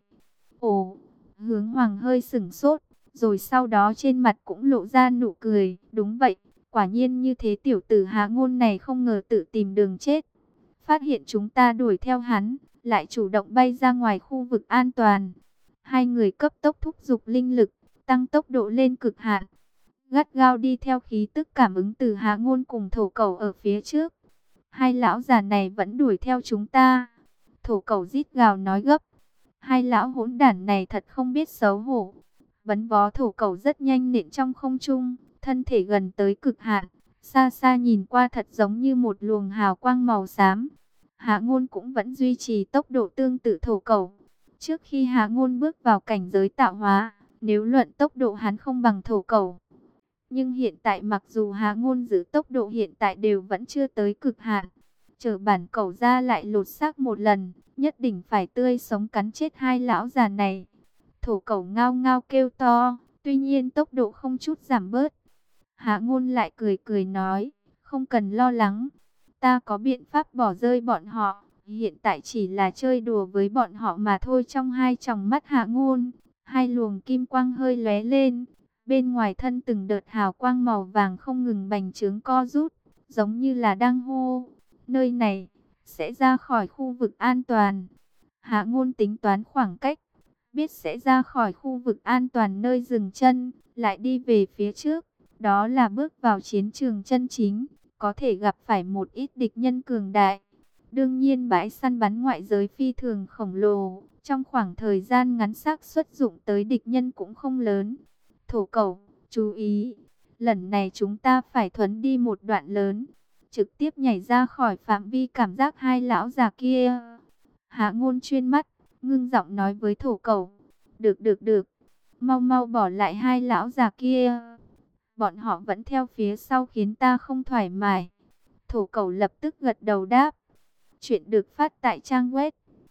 Ồ, Hướng Hoàng hơi sửng sốt, rồi sau đó trên mặt cũng lộ ra nụ cười. Đúng vậy, quả nhiên như thế, tiểu tử Hạ Ngôn này không ngờ tự tìm đường chết. Phát hiện chúng ta đuổi theo hắn, lại chủ động bay ra ngoài khu vực an toàn. Hai người cấp tốc thúc giục linh lực, tăng tốc độ lên cực hạn. Gắt gao đi theo khí tức cảm ứng từ Hạ Ngôn cùng Thổ Cẩu ở phía trước. Hai lão già này vẫn đuổi theo chúng ta. Thổ Cẩu rít gào nói gấp. Hai lão hỗn đản này thật không biết xấu hổ. Vấn vó Thổ Cẩu rất nhanh nện trong không trung, thân thể gần tới cực hạn. Xa xa nhìn qua thật giống như một luồng hào quang màu xám. Hạ Ngôn cũng vẫn duy trì tốc độ tương tự Thổ Cẩu. Trước khi Hạ Ngôn bước vào cảnh giới tạo hóa, nếu luận tốc độ hắn không bằng Thổ Cẩu. Nhưng hiện tại mặc dù Hạ Ngôn giữ tốc độ hiện tại đều vẫn chưa tới cực hạn. Chờ bản cẩu ra lại lột xác một lần, nhất định phải tươi sống cắn chết hai lão già này. Thổ Cẩu ngao ngao kêu to, tuy nhiên tốc độ không chút giảm bớt. Hạ Ngôn lại cười cười nói, không cần lo lắng, ta có biện pháp bỏ rơi bọn họ, hiện tại chỉ là chơi đùa với bọn họ mà thôi. Trong hai tròng mắt Hạ Ngôn, hai luồng kim quang hơi lóe lên, bên ngoài thân từng đợt hào quang màu vàng không ngừng bành trướng co rút, giống như là đang hô, nơi này sẽ ra khỏi khu vực an toàn. Hạ Ngôn tính toán khoảng cách, biết sẽ ra khỏi khu vực an toàn nơi dừng chân, lại đi về phía trước. Đó là bước vào chiến trường chân chính, có thể gặp phải một ít địch nhân cường đại. Đương nhiên bãi săn bắn ngoại giới phi thường khổng lồ, trong khoảng thời gian ngắn xác suất dụng tới địch nhân cũng không lớn. Thổ Cẩu, chú ý, lần này chúng ta phải thuấn đi một đoạn lớn, trực tiếp nhảy ra khỏi phạm vi cảm giác hai lão già kia. Hạ Ngôn chuyên mắt, ngưng giọng nói với Thổ Cẩu. Được được được, mau mau bỏ lại hai lão già kia. Bọn họ vẫn theo phía sau khiến ta không thoải mái. Thổ Cẩu lập tức gật đầu đáp. Chuyện được phát tại trang web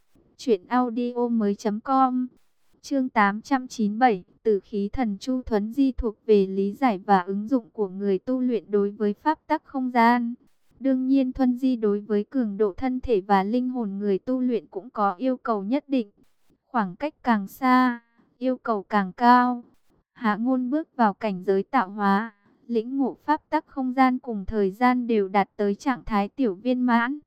truyệnaudiomoi.com. Chương 897, Tử khí thần chu thuấn di thuộc về lý giải và ứng dụng của người tu luyện đối với pháp tắc không gian. Đương nhiên thuần di đối với cường độ thân thể và linh hồn người tu luyện cũng có yêu cầu nhất định. Khoảng cách càng xa, yêu cầu càng cao. Hạ Ngôn bước vào cảnh giới tạo hóa, lĩnh ngộ pháp tắc không gian cùng thời gian đều đạt tới trạng thái tiểu viên mãn.